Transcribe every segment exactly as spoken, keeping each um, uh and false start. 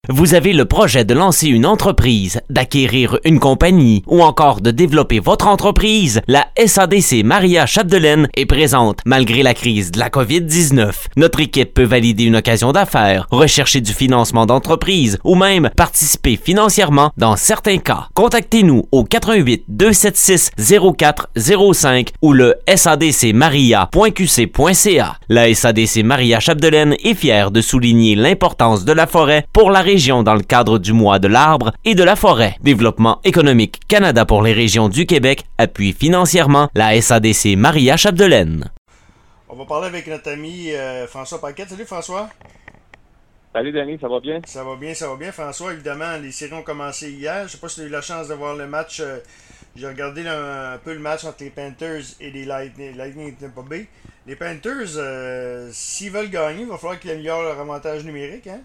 Vous avez le projet de lancer une entreprise, d'acquérir une compagnie ou encore de développer votre entreprise? La S A D C Maria Chapdelaine est présente malgré la crise de la covid dix-neuf. Notre équipe peut valider une occasion d'affaires, rechercher du financement d'entreprise ou même participer financièrement dans certains cas. Contactez-nous au quatre un huit, deux sept six, zéro quatre zéro cinq ou le s a d c maria point q c point c a. La S A D C Maria Chapdelaine est fière de souligner l'importance de la forêt pour la région dans le cadre du mois de l'arbre et de la forêt. Développement économique Canada pour les régions du Québec appuie financièrement la S A D C Maria Chapdelaine. On va parler avec notre ami euh, François Paquette. Salut François. Salut Danny, ça va bien? Ça va bien, ça va bien. François, évidemment, les séries ont commencé hier. Je sais pas si tu as eu la chance de voir le match. Euh, j'ai regardé là, un peu le match entre les Panthers et les Lightning, Lightning Tampa Bay. Les Panthers, euh, s'ils veulent gagner, il va falloir qu'ils améliorent leur avantage numérique, hein?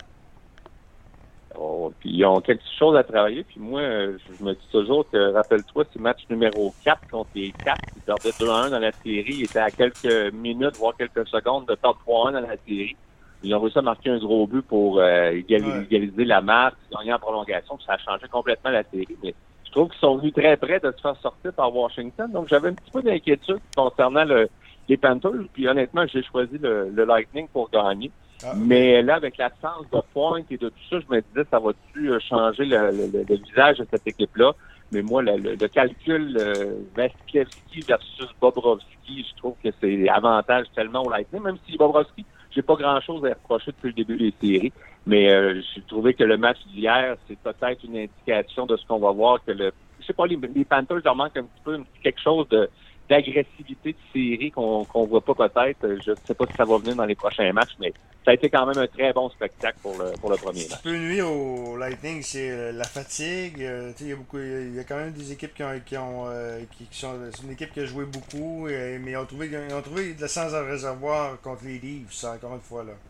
Oh, puis ils ont quelque chose à travailler. Puis moi, je me dis toujours que, rappelle-toi, c'est match numéro quatre contre les quatre. Ils perdaient deux à un dans la série. Ils étaient à quelques minutes, voire quelques secondes de perdre trois à un dans la série. Ils ont réussi à marquer un gros but pour euh, égaliser, ouais. égaliser la marque, gagner en prolongation. Puis ça a changé complètement la série. Mais je trouve qu'ils sont venus très près de se faire sortir par Washington. Donc, j'avais un petit peu d'inquiétude concernant le, les Panthers. Puis honnêtement, j'ai choisi le, le Lightning pour gagner. Ah, okay. Mais là, avec l'absence de pointe et de tout ça, je me disais, ça va-tu changer le, le, le visage de cette équipe-là? Mais moi, le, le, le calcul euh, Vasilevskiy versus Bobrovsky, je trouve que c'est avantage tellement au Lightning, même si Bobrovsky, j'ai pas grand-chose à reprocher depuis le début des séries. Mais euh, j'ai trouvé que le match d'hier, c'est peut-être une indication de ce qu'on va voir, que le, je sais pas, les, les Panthers leur manquent un petit peu quelque chose de d'agressivité de série qu'on qu'on voit pas peut-être. Je ne sais pas si ça va venir dans les prochains matchs, mais ça a été quand même un très bon spectacle pour le, pour le premier match. Ce qui peut nuire au Lightning, c'est la fatigue. Euh, il y a beaucoup, il y a quand même des équipes qui ont, qui ont, euh, qui, qui sont, c'est une équipe qui a joué beaucoup, euh, mais ils ont trouvé, ils ont trouvé de l'essence dans le réservoir contre les Leafs, ça, encore une fois là.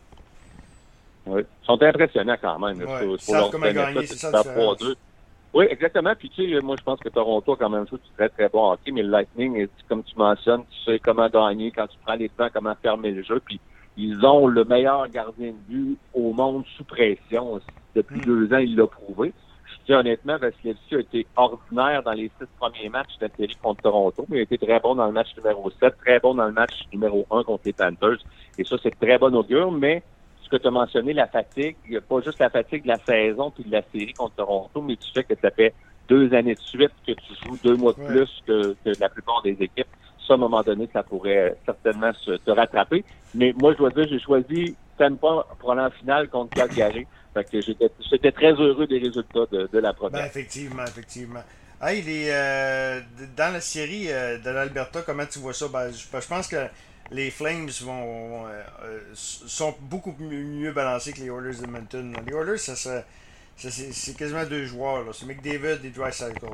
Oui, ils sont impressionnants quand même. Ouais, ils savent comment gagner, c'est ça le différence. Oui, exactement. Puis tu sais, moi je pense que Toronto a quand même joué du très très bon hockey, mais le Lightning, comme tu mentionnes, tu sais comment gagner, quand tu prends les temps, comment fermer le jeu. Puis ils ont le meilleur gardien de but au monde sous pression. Depuis mm. deux ans, il l'a prouvé. Je dis honnêtement, Vasilevskiy a été ordinaire dans les six premiers matchs de la série contre Toronto, mais il a été très bon dans le match numéro sept, très bon dans le match numéro un contre les Panthers. Et ça, c'est très bon augure, mais ce que tu as mentionné, la fatigue, il n'y a pas juste la fatigue de la saison puis de la série contre Toronto, mais tu sais que ça fait deux années de suite que tu joues deux mois de ouais. plus que, que la plupart des équipes. Ça, à un moment donné, ça pourrait certainement se, te rattraper. Mais moi, je dois dire, j'ai choisi Tampa pour aller en finale contre Calgary. Fait que j'étais, j'étais très heureux des résultats de, de la première. Ben, effectivement, effectivement. Hey, les, euh, dans la série euh, de l'Alberta, comment tu vois ça? Ben, je, je pense que les Flames vont, euh, sont beaucoup mieux balancés que les Oilers d'Edmonton. Les Oilers, ça, ça, ça, c'est, c'est quasiment deux joueurs. Là. C'est McDavid et Draisaitl.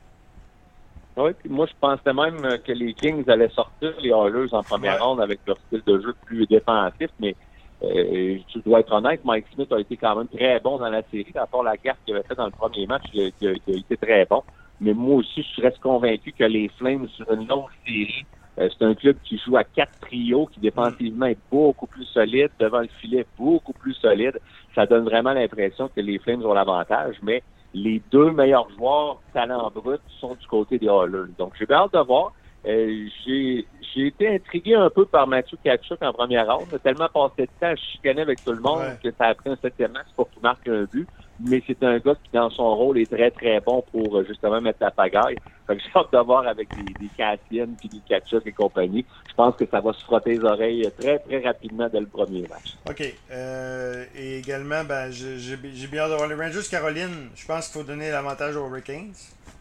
Oui, puis moi, je pensais même que les Kings allaient sortir les Oilers en première ouais. ronde avec leur style de jeu plus défensif, mais euh, tu dois être honnête, Mike Smith a été quand même très bon dans la série. À part la gaffe qu'il avait fait dans le premier match, il a, il a, il a été très bon. Mais moi aussi, je reste convaincu que les Flames, sur une longue série, Euh, c'est un club qui joue à quatre trios, qui défensivement est beaucoup plus solide, devant le filet beaucoup plus solide. Ça donne vraiment l'impression que les Flames ont l'avantage, mais les deux meilleurs joueurs talent brut sont du côté des Oilers. Donc j'ai bien hâte de voir. Euh, j'ai, j'ai été intrigué un peu par Matthew Tkachuk en première ronde. Il a tellement passé de temps à chicaner avec tout le monde ouais. que ça a pris un septième match pour qu'il marque un but. Mais c'est un gars qui, dans son rôle, est très, très bon pour justement mettre la pagaille. Fait que j'ai hâte de voir avec des, des Cassian puis des Tkachuk et compagnie. Je pense que ça va se frotter les oreilles très, très rapidement dès le premier match. OK. Euh, et également, ben, j'ai, j'ai bien hâte de voir les Rangers Caroline. Je pense qu'il faut donner l'avantage aux Hurricanes.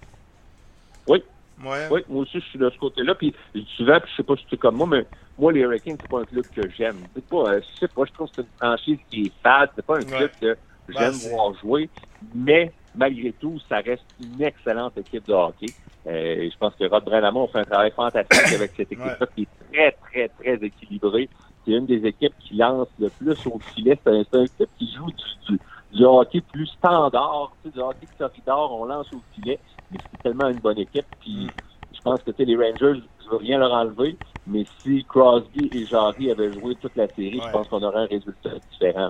Oui. Ouais. Oui, moi aussi, je suis de ce côté-là. Puis souvent, puis je sais pas si c'est comme moi, mais moi, les Hurricanes, c'est pas un club que j'aime. C'est pas, je sais pas, je trouve que c'est une franchise qui est fade. C'est pas un club ouais. que j'aime ben, voir jouer, mais malgré tout, ça reste une excellente équipe de hockey. Euh, je pense que Rod Brind'Amour fait un travail fantastique avec cette équipe-là ouais. qui est très, très, très équilibrée. C'est une des équipes qui lance le plus au filet. C'est un, c'est un équipe qui joue du, du, du hockey plus standard, tu sais, du hockey corridor, on lance au filet, mais c'est tellement une bonne équipe. Puis, mm. je pense que tu sais, les Rangers, je veux rien leur enlever, mais si Crosby et Jarry avaient joué toute la série, ouais. je pense qu'on aurait un résultat différent. Mais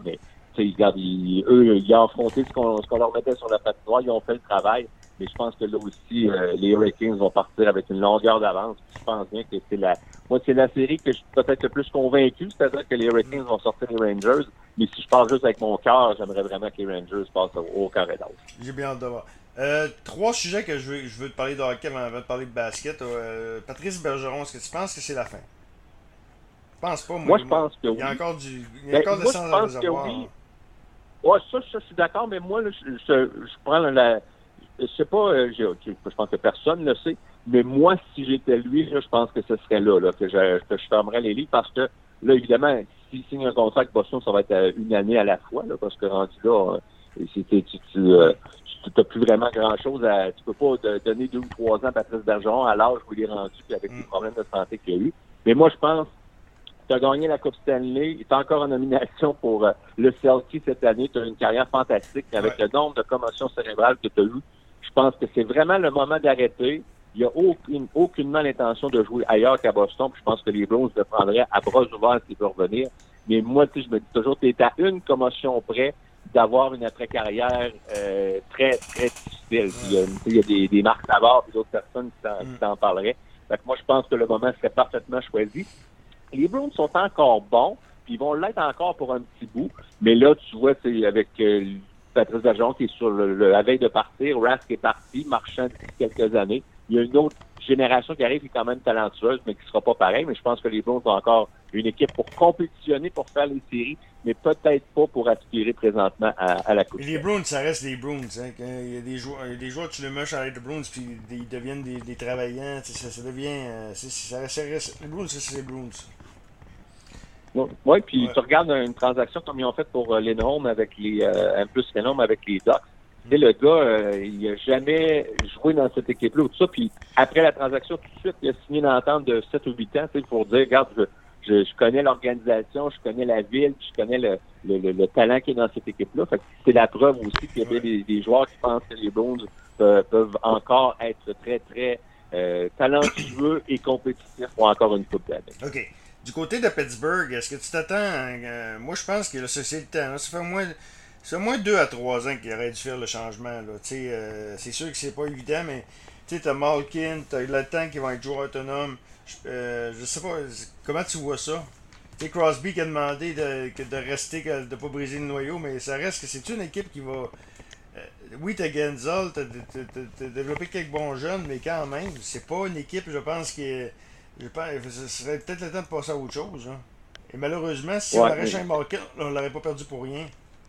regarde, ils, eux, ils ont affronté ce qu'on, ce qu'on leur mettait sur la patinoire, ils ont fait le travail. Mais je pense que là aussi, euh, les Hurricanes vont partir avec une longueur d'avance. Je pense bien que c'est la, moi, c'est la série que je suis peut-être le plus convaincu, c'est-à-dire que les Hurricanes vont sortir les Rangers. Mais si je parle juste avec mon cœur, j'aimerais vraiment que les Rangers passent au, au carré d'as. J'ai bien hâte de voir. Euh, trois sujets que je veux, je veux te parler de hockey avant de parler de basket. Euh, Patrice Bergeron, est-ce que tu penses que c'est la fin? Je pense pas, moi. Moi, je pense que oui. Il y a encore du, il y a Ben, encore de moi, sang je dans le pense que réservoir. oui. Ouais, ça, ça, je suis d'accord, mais moi, là, je, je, je prends la... Je sais pas, euh, je, je pense que personne ne le sait, mais moi, si j'étais lui, là, je pense que ce serait là, là que, je, que je fermerais les livres, parce que, là, évidemment, s'il signe un contrat avec Boston, ça va être une année à la fois, là, parce que rendu là, euh, tu tu, tu, euh, tu t'as plus vraiment grand-chose à... Tu peux pas de, donner deux ou trois ans à Patrice Bergeron à l'âge où il est rendu, puis avec mm. les problèmes de santé qu'il y a eu. Mais moi, je pense tu as gagné la Coupe Stanley, il est encore en nomination pour euh, le Selkie cette année. Tu as une carrière fantastique avec ouais. le nombre de commotions cérébrales que tu as eues. Je pense que c'est vraiment le moment d'arrêter. Il n'y a aucune, aucunement l'intention de jouer ailleurs qu'à Boston. Puis je pense que les Blues le prendraient à bras ouverts s'il veut revenir. Mais moi, tu sais, je me dis toujours, tu es à une commotion près d'avoir une après-carrière euh, très, très difficile. Puis, euh, il y a des, des Marc Savard et d'autres personnes qui t'en, mm. qui t'en parleraient. Fait que moi, je pense que le moment serait parfaitement choisi. Les Bruins sont encore bons, puis ils vont l'être encore pour un petit bout. Mais là, tu vois, c'est avec euh, Patrice Bergeron qui est sur le, le, la veille de partir, Rask est parti, Marchand d'ici quelques années. Il y a une autre génération qui arrive qui est quand même talentueuse, mais qui sera pas pareil. Mais je pense que les Bruins ont encore une équipe pour compétitionner, pour faire les séries, mais peut-être pas pour aspirer présentement à, à la Coupe. Les Bruins, ça reste les Bruins. Hein. Il y a des joueurs, il y a des joueurs tu les mets avec les Bruins, puis ils deviennent des, des travaillants. Ça, ça devient... C'est, ça, ça reste, les Bruins, c'est les Bruins. Oui, puis ouais. tu regardes une transaction comme ils ont fait pour euh, Lindholm avec les euh, un plus Lindholm avec les Ducks. Tu sais, le gars, euh, il a jamais joué dans cette équipe-là ou tout ça. Puis après la transaction, tout de suite, il a signé une entente de sept ou huit ans, tu sais, pour dire, regarde, je, je, je connais l'organisation, je connais la ville, je connais le, le, le, le talent qui est dans cette équipe-là. Fait que c'est la preuve aussi qu'il y a ouais. des, des joueurs qui pensent que les Bruins euh, peuvent encore être très, très euh, talentueux et compétitifs pour encore une coupe d'année. OK. Du côté de Pittsburgh, est-ce que tu t'attends... Euh, moi, je pense que là, c'est, c'est le temps. Là, ça fait au moins, ça fait au moins deux à trois ans qu'il aurait dû faire le changement. Là. Euh, c'est sûr que c'est pas évident, mais tu sais, t'as Malkin, t'as le temps qui va être joueur autonome. Je, euh, je sais pas, comment tu vois ça? Tu sais, Crosby qui a demandé de, de rester, de ne pas briser le noyau, mais ça reste que c'est une équipe qui va... Euh, oui, t'as Genzol, t'as, t'as, t'as, t'as développé quelques bons jeunes, mais quand même, c'est pas une équipe, je pense, qui est... Je pense, ce serait peut-être le temps de passer à autre chose. Hein. Et malheureusement, si ouais, on avait Shane Malkin, on ne l'aurait pas perdu pour rien.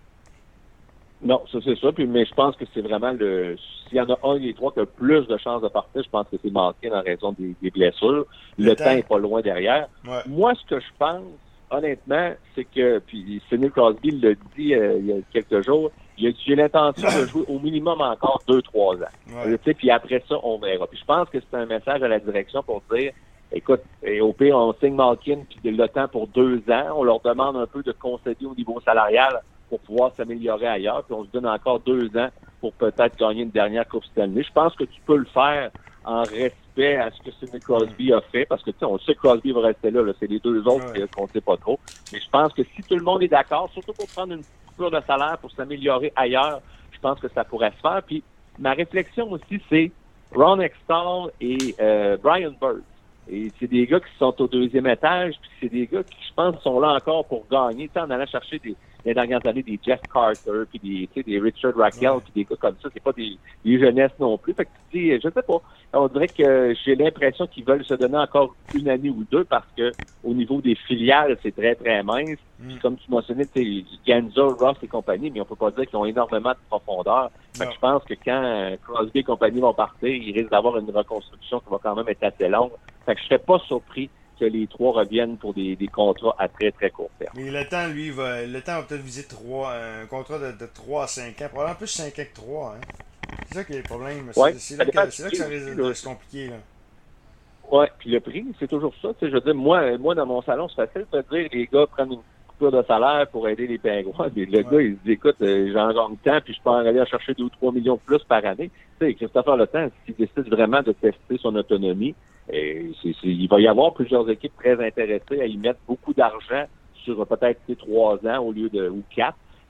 Non, ça c'est ça. Puis, mais je pense que c'est vraiment le. S'il y en a un des trois qui a plus de chances de partir, je pense que c'est Malkin en raison des, des blessures. Le, le temps n'est pas loin derrière. Ouais. Moi, ce que je pense, honnêtement, c'est que. Puis Sidney Crosby l'a dit euh, il y a quelques jours. Il a dit, j'ai l'intention de jouer au minimum encore deux, trois ans. Ouais. Puis après ça, on verra. Puis je pense que c'est un message à la direction pour dire. Écoute, et au pire, on signe Malkin puis le temps pour deux ans. On leur demande un peu de concéder au niveau salarial pour pouvoir s'améliorer ailleurs. Puis on se donne encore deux ans pour peut-être gagner une dernière Coupe Stanley. Je pense que tu peux le faire en respect à ce que Sidney Crosby a fait. Parce que tu sais, on sait que Crosby va rester là. là. C'est les deux autres ouais. qu'on ne sait pas trop. Mais je pense que si tout le monde est d'accord, surtout pour prendre une coupure de salaire pour s'améliorer ailleurs, je pense que ça pourrait se faire. Puis ma réflexion aussi, c'est Ron Hextall et euh, Brian Burke. Et c'est des gars qui sont au deuxième étage, puis c'est des gars qui, je pense, sont là encore pour gagner. Tu sais, en allant chercher des, les dernières années des Jeff Carter, puis des, tu sais, des Richard Raquel, ouais. puis des gars comme ça. C'est pas des, des jeunesses non plus. Fait que tu dis, je sais pas. On dirait que j'ai l'impression qu'ils veulent se donner encore une année ou deux parce que au niveau des filiales, c'est très, très mince. Mm. Puis comme tu mentionnais, tu sais, Ganza, Ross et compagnie, mais on peut pas dire qu'ils ont énormément de profondeur. Fait que je pense que quand Crosby et compagnie vont partir, ils risquent d'avoir une reconstruction qui va quand même être assez longue. Fait que je serais pas surpris que les trois reviennent pour des, des contrats à très, très court terme. Mais le temps, lui, va, le temps va peut-être viser trois, un contrat de, de trois à cinq ans. Probablement plus cinq ans que trois. Hein. C'est ça qui est le problème. Ouais, c'est, c'est, là que, c'est là que ça risque de se compliquer. Là. Oui, puis le prix, c'est toujours ça. Tu sais, je veux dire, moi, moi, dans mon salon, c'est facile de dire les gars prennent une coupure de salaire pour aider les Pingouins. Mais le ouais. gars, il se dit, écoute, euh, j'en gagne tant, puis je peux en aller chercher deux ou trois millions de plus par année. Tu sais, Christopher Le Temps, s'il décide vraiment de tester son autonomie, et c'est, c'est, il va y avoir plusieurs équipes très intéressées à y mettre beaucoup d'argent sur peut-être trois ans au lieu de ou quatre.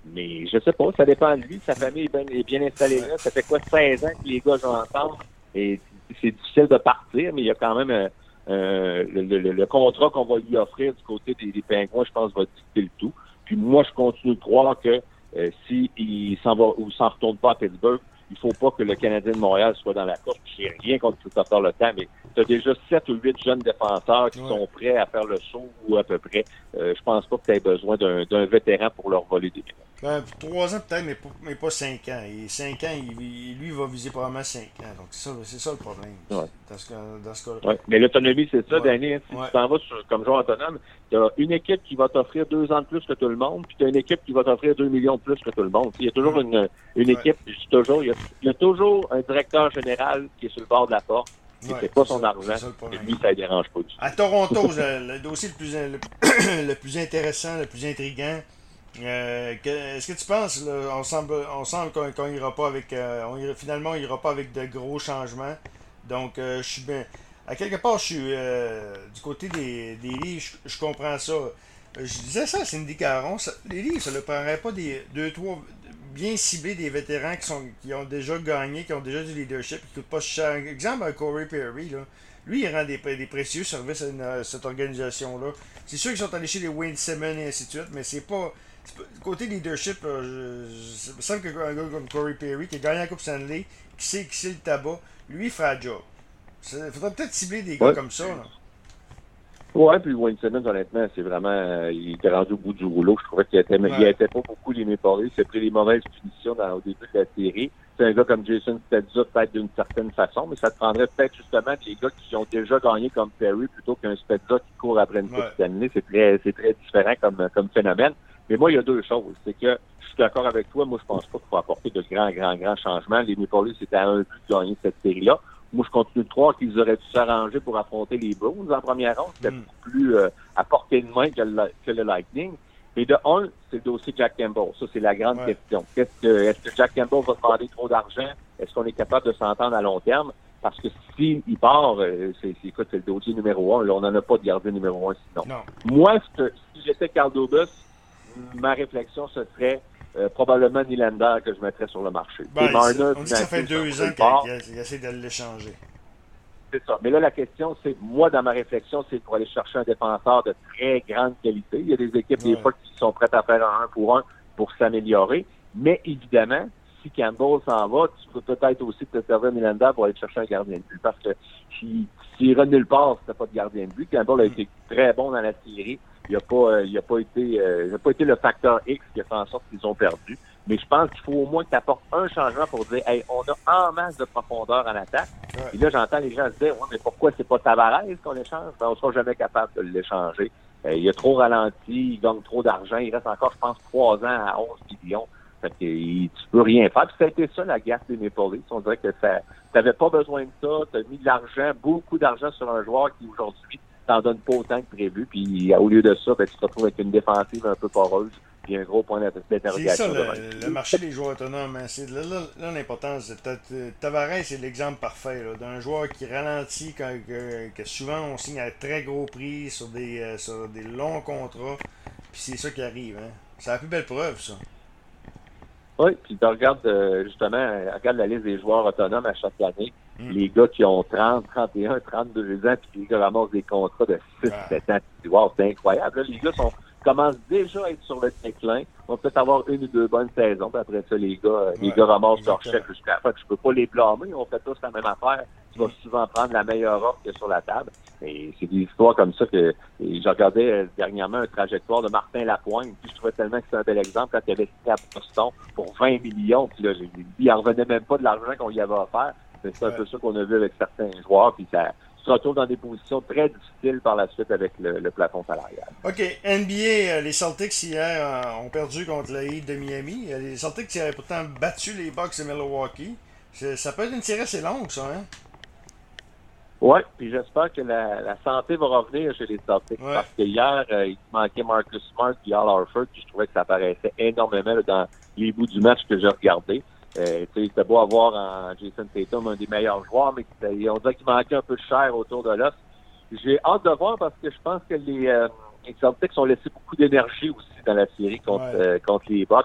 Mais je sais pas, ça dépend de lui. Sa famille est bien, est bien installée là. Ça fait quoi, seize ans que les gars jouent ensemble? Et c'est difficile de partir, mais il y a quand même euh, euh, le, le, le contrat qu'on va lui offrir du côté des, des Pingouins, je pense, va dicter le tout. Puis moi, je continue de croire que euh, s'il s'en va ou s'en retourne pas à Pittsburgh, il faut pas que le Canadien de Montréal soit dans la course. J'ai rien contre Christopher Le Temps, mais tu as déjà sept ou huit jeunes défenseurs qui ouais. sont prêts à faire le saut ou à peu près. Euh, je pense pas que tu aies besoin d'un, d'un vétéran pour leur voler des minutes. Ben, trois ans peut-être, mais pas, mais pas cinq ans. Et cinq ans, il, il, lui, il va viser probablement cinq ans. Donc, c'est ça, c'est ça le problème. Ouais. Dans ce, dans ce cas-là. Ouais. Mais l'autonomie, c'est ça, ouais. Danny. Hein, si ouais. tu t'en vas sur, comme joueur autonome, tu as une équipe qui va t'offrir deux ans de plus que tout le monde, puis tu as une équipe qui va t'offrir deux millions de plus que tout le monde. Il y a toujours ouais. une, une équipe, ouais. toujours, il, y a, il y a toujours un directeur général qui est sur le bord de la porte. Ouais, c'est pas son ça, argent. Et lui, ça ne dérange pas du tout. À Toronto, le, le dossier le plus, le, le plus intéressant, le plus intriguant, euh, que, est-ce que tu penses, là, on semble, on semble qu'on, qu'on ira pas avec, euh, on ira, finalement, on ira pas avec de gros changements. Donc, euh, je suis bien, à quelque part, je suis euh, du côté des, des livres, je, je comprends ça. Je disais ça à Cindy Caron, ça, les livres, ça ne prendrait pas des deux, trois bien ciblés des vétérans qui sont qui ont déjà gagné, qui ont déjà du leadership, qui ne coûtent pas cher. Exemple, Corey Perry, là. Lui, il rend des, des précieux services à, une, à cette organisation-là. C'est sûr qu'ils sont allés chez les Wayne Simmons et ainsi de suite, mais c'est pas. C'est pas côté leadership, là, je, je, il me semble qu'un gars comme Corey Perry, qui a gagné la Coupe Stanley, qui sait, qui sait le tabac, lui, il fera le job. Il faudrait peut-être cibler des gars ouais. comme ça. Là. Ouais, puis Wayne Simmons, honnêtement, c'est vraiment, euh, il était rendu au bout du rouleau. Je trouvais qu'il était, ouais. il était pas beaucoup les Maple Leafs. Il a pris les mauvaises punitions dans, au début de la série. C'est un gars comme Jason Spezza, peut-être d'une certaine façon, mais ça te prendrait peut-être justement des gars qui ont déjà gagné comme Perry plutôt qu'un Spezza qui court après une Coupe Stanley. C'est très, c'est très différent comme, comme phénomène. Mais moi, il y a deux choses. C'est que je suis d'accord avec toi. Moi, je pense pas qu'il faut apporter de grands, grands, grands changements. Les Maple Leafs, c'était à un but de gagner cette série-là. Moi, je continue de croire qu'ils auraient dû s'arranger pour affronter les Bruins en première ronde. C'était mm. beaucoup plus euh, à portée de main que le, que le Lightning. Et de un, c'est le dossier Jack Campbell. Ça, c'est la grande ouais. question. Qu'est-ce que, est-ce que Jack Campbell va demander trop d'argent? Est-ce qu'on est capable de s'entendre à long terme? Parce que s'il part, euh, c'est, c'est, écoute, c'est le dossier numéro un. Là, on n'en a pas de gardien numéro un sinon. Non. Moi, si j'étais Carl Dubas, ma réflexion, ce serait Euh, probablement Nylander que je mettrais sur le marché. Ben, Marner, on dit que ça fait deux ans qu'il, qu'il essaie de l'échanger. C'est ça. Mais là, la question, c'est, moi, dans ma réflexion, c'est pour aller chercher un défenseur de très grande qualité. Il y a des équipes, ouais. des fois, qui sont prêtes à faire un un pour un pour s'améliorer. Mais évidemment, si Campbell s'en va, tu peux peut-être aussi te servir Nylander pour aller chercher un gardien de but. Parce que s'il si, ira nulle part, c'était pas de gardien de but. Campbell a mm. été très bon dans la série. Il n'a pas, euh, il a pas été, euh, il a pas été le facteur X qui a fait en sorte qu'ils ont perdu. Mais je pense qu'il faut au moins que tu apportes un changement pour dire, hey, on a en masse de profondeur en attaque. Ouais. Et là, j'entends les gens se dire, ouais, mais pourquoi c'est pas Tavares qu'on échange? Ben, on sera jamais capable de l'échanger. Euh, il a trop ralenti, il gagne trop d'argent. Il reste encore, je pense, trois ans à onze millions. Fait que il, tu peux rien faire. Puis ça a été ça, la gaffe des Maple Leafs. On dirait que ça, t'avais pas besoin de ça. T'as mis de l'argent, beaucoup d'argent sur un joueur qui, aujourd'hui, t'en donne pas autant que prévu, puis au lieu de ça, ben, tu te retrouves avec une défensive un peu poreuse, puis un gros point d'interrogation. C'est ça, le, le marché des joueurs autonomes. Hein, c'est, là, là, là, l'importance, c'est peut-être, Tavares, c'est l'exemple parfait là, d'un joueur qui ralentit, quand, que, que souvent on signe à très gros prix sur des, euh, sur des longs contrats, puis c'est ça qui arrive. Hein. C'est la plus belle preuve, ça. Oui, puis tu regardes euh, justement, regarde la liste des joueurs autonomes à chaque année. Mm. Les gars qui ont trente, trente et un, trente-deux ans, puis les gars ramassent des contrats de six, sept ans. Tu dis, wow, c'est incroyable. Là, les gars sont, commencent déjà à être sur le déclin. Ils vont peut-être avoir une ou deux bonnes saisons. Puis après ça, les gars, ouais, les gars ramassent leur chèque jusqu'à la fin. Je peux pas les blâmer. On fait tous la même affaire. Tu vas souvent prendre la meilleure offre qu'il y a sur la table. Et c'est des histoires comme ça que j'ai regardé euh, dernièrement un trajectoire de Martin Lapointe. Puis je trouvais tellement que c'est un bel exemple quand il avait signé à Boston pour vingt millions. Puis là, j'ai dit, il en revenait même pas de l'argent qu'on y avait offert. C'est, c'est un ouais. peu ça qu'on a vu avec certains joueurs. Puis ça se retrouve dans des positions très difficiles par la suite avec le, le plafond salarial. OK. N B A, les Celtics hier ont perdu contre le Heat de Miami. Les Celtics qui avaient pourtant battu les Bucks de Milwaukee. C'est, ça peut être une série assez longue, ça, hein? Oui, puis j'espère que la, la santé va revenir chez les Celtics. Ouais. Parce que hier, euh, il manquait Marcus Smart et Al Horford, puis je trouvais que ça apparaissait énormément là, dans les bouts du match que j'ai regardé. Euh, c'était beau avoir en Jason Tatum un des meilleurs joueurs, mais on dirait qu'il manquait un peu de chair autour de l'os. J'ai hâte de voir parce que je pense que les, euh, les Celtics ont laissé beaucoup d'énergie aussi dans la série contre, ouais. euh, contre les Bucks.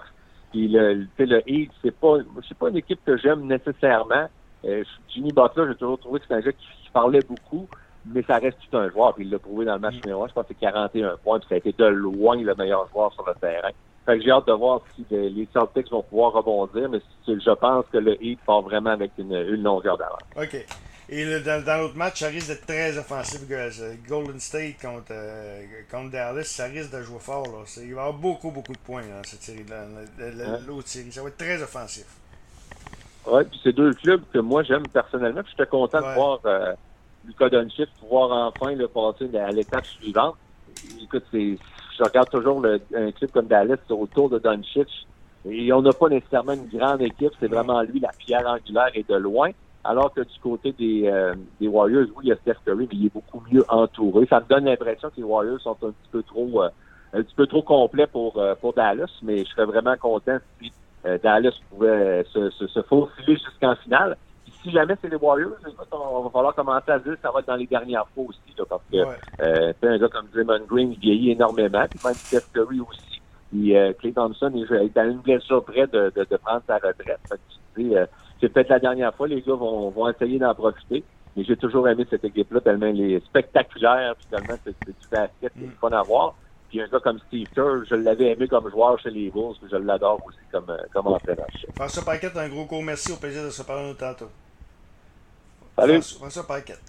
Puis le, le, le Heat, c'est pas, c'est pas une équipe que j'aime nécessairement. Euh, Jimmy Butler, j'ai toujours trouvé que c'est un gars qui, qui parlait beaucoup, mais ça reste tout un joueur. Puis il l'a prouvé dans le match numéro un, je pense que c'est quarante et un points, puis ça a été de loin le meilleur joueur sur le terrain. Fait que j'ai hâte de voir si les, les Celtics vont pouvoir rebondir, mais je pense que le Heat part vraiment avec une, une longueur d'avance. OK. Et le, dans, dans l'autre match, ça risque d'être très offensif. Golden State contre, euh, contre Dallas, ça risque de jouer fort. Là. Il va y avoir beaucoup, beaucoup de points dans cette série, là, l'autre série. Ça va être très offensif. Oui, puis c'est deux clubs que moi j'aime personnellement. Puis j'étais content ouais. de voir euh, Luka Doncic pouvoir enfin le passer à l'étape suivante. Écoute, c'est, je regarde toujours le, un club comme Dallas autour de Doncic. Et on n'a pas nécessairement une grande équipe. C'est vraiment lui la pierre angulaire et de loin. Alors que du côté des, euh, des Warriors, oui, il y a Steph Curry, mais il est beaucoup mieux entouré. Ça me donne l'impression que les Warriors sont un petit peu trop euh, un petit peu trop complets pour, euh, pour Dallas, mais je serais vraiment content si euh, Dallas pouvait se, se, se faufiler jusqu'en finale. Puis si jamais c'est les Warriors, écoute, on va falloir commencer à dire que ça va être dans les dernières fois aussi, là, parce que ouais. euh, un gars comme Draymond Green, il vieillit énormément, puis même Steph Curry aussi. Puis euh, Klay Thompson est, est à une blessure près de, de, de prendre sa retraite. Fait que, tu sais, euh, c'est peut-être la dernière fois, les gars vont, vont essayer d'en profiter. Mais j'ai toujours aimé cette équipe-là, tellement elle est spectaculaire, puis tellement c'est, c'est du basket, c'est fun à voir. Puis un gars comme Steve Kerr, je l'avais aimé comme joueur chez les Bulls, puis je l'adore aussi comme, comme entraîneur. François Paquette, un gros gros merci, au plaisir de se parler tantôt. Salut. François Paquette.